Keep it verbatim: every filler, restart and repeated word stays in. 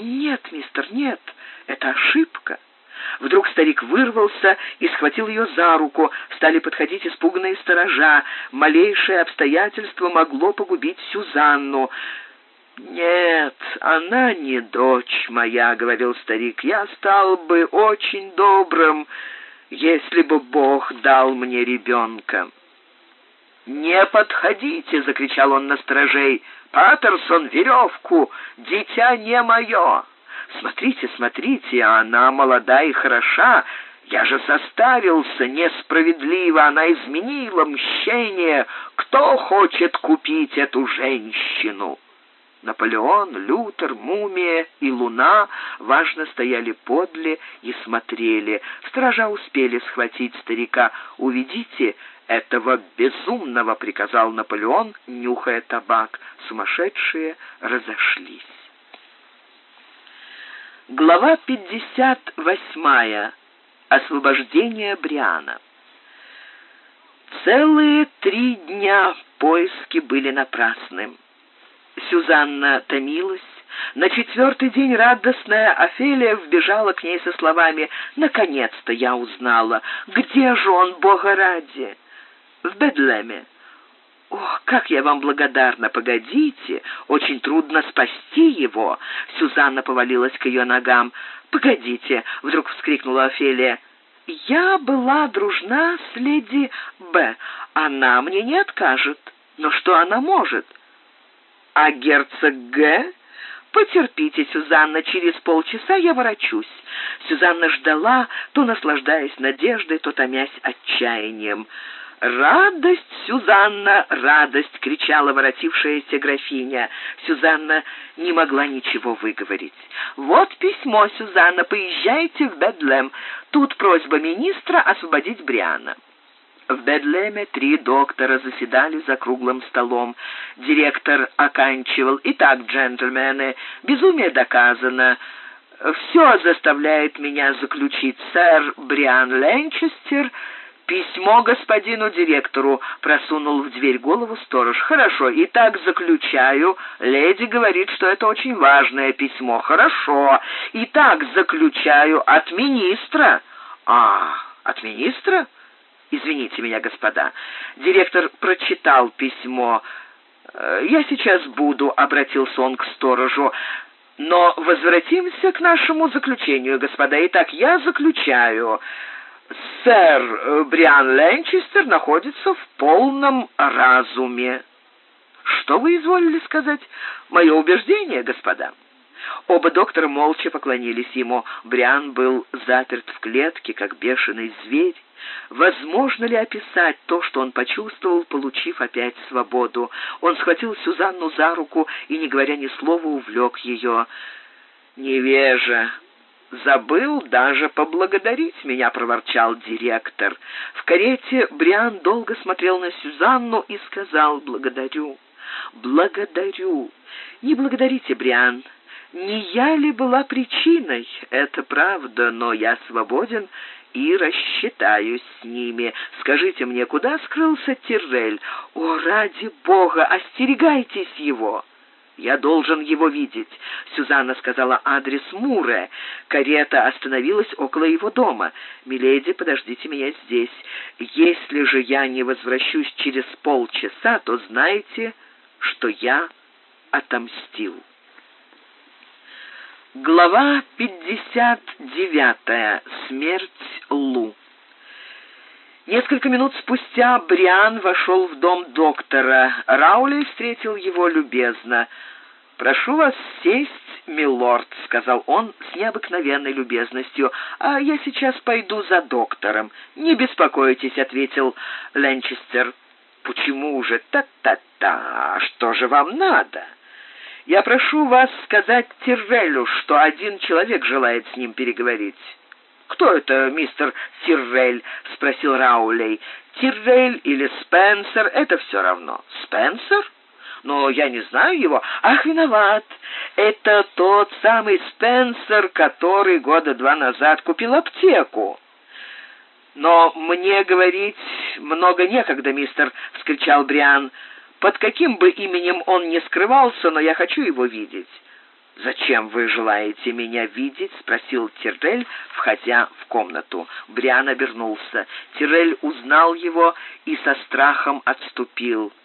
«Нет, мистер, нет, это ошибка». Вдруг старик вырвался и схватил ее за руку. Стали подходить испуганные сторожа. Малейшее обстоятельство могло погубить Сюзанну. «Нет, она не дочь моя», — говорил старик. «Я стал бы очень добрым, если бы Бог дал мне ребенка». «Не подходите!» — закричал он на сторожей. «Паттерсон, веревку! Дитя не мое! Смотрите, смотрите, она молода и хороша. Я же состарился несправедливо, она изменила мщение. Кто хочет купить эту женщину?» Наполеон, Лютер, Мумия и Луна важно стояли подле и смотрели. Сторожа успели схватить старика. «Уведите этого безумного», — приказал Наполеон, нюхая табак. Сумасшедшие разошлись. Глава пятьдесят восьмая. Освобождение Бриана. Целые три дня поиски были напрасны. Сюзанна томилась. На четвертый день радостная Офелия вбежала к ней со словами: «Наконец-то я узнала. Где же он, Бога ради?» «В Бедлеме». «Ох, как я вам благодарна! Погодите, очень трудно спасти его!» Сюзанна повалилась к ее ногам. «Погодите!» — вдруг вскрикнула Офелия. «Я была дружна с леди Б. Она мне не откажет. Но что она может?» «А герцог Г? Потерпите, Сюзанна, через полчаса я ворочусь». Сюзанна ждала, то наслаждаясь надеждой, то томясь отчаянием. «Радость, Сюзанна, радость!» — кричала воротившаяся графиня. Сюзанна не могла ничего выговорить. «Вот письмо, Сюзанна, поезжайте в Бедлем. Тут просьба министра освободить Бриана». В Бедлеме три доктора заседали за круглым столом. Директор оканчивал: «Итак, джентльмены, безумие доказано. Все заставляет меня заключить. Сэр Бриан Ленчестер...» «Письмо господину директору», — просунул в дверь голову сторож. «Хорошо, итак, заключаю. Леди говорит, что это очень важное письмо. Хорошо. Итак, заключаю от министра». «А, от министра? Извините меня, господа». Директор прочитал письмо. «Я сейчас буду», — обратился он к сторожу. «Но возвратимся к нашему заключению, господа. Итак, я заключаю. Сэр Бриан Ленчестер находится в полном разуме». «Что вы изволили сказать?» «Мое убеждение, господа». Оба доктора молча поклонились ему. Бриан был заперт в клетке, как бешеный зверь. Возможно ли описать то, что он почувствовал, получив опять свободу? Он схватил Сюзанну за руку и, не говоря ни слова, увлек ее. «Невежа! Забыл даже поблагодарить меня», — проворчал директор. В карете Бриан долго смотрел на Сюзанну и сказал: «Благодарю, благодарю». «Не благодарите, Бриан. Не я ли была причиной? Это правда, но я свободен и рассчитаюсь с ними. Скажите мне, куда скрылся Тиррель? О, ради Бога, остерегайтесь его!» «Я должен его видеть», — Сюзанна сказала адрес Муре. Карета остановилась около его дома. «Миледи, подождите меня здесь. Если же я не возвращусь через полчаса, то знайте, что я отомстил». Глава пятьдесят девятая. Смерть Лу. Несколько минут спустя Бриан вошел в дом доктора. Раули встретил его любезно. «Прошу вас сесть, милорд», — сказал он с необыкновенной любезностью, «а я сейчас пойду за доктором». «Не беспокойтесь», — ответил Ленчестер. «Почему же? Та-та-та! Что же вам надо?» «Я прошу вас сказать Тиррелю, что один человек желает с ним переговорить». «Кто это, мистер Тиррель?» — спросил Раулей. «Тиррель или Спенсер — это все равно». «Спенсер? Но я не знаю его». «Ах, виноват. Это тот самый Спенсер, который года два назад купил аптеку». «Но мне говорить много некогда, мистер», — вскричал Бриан. «Под каким бы именем он ни скрывался, но я хочу его видеть». «Зачем вы желаете меня видеть?» — спросил Тиррель, входя в комнату. Бриан обернулся. Тиррель узнал его и со страхом отступил.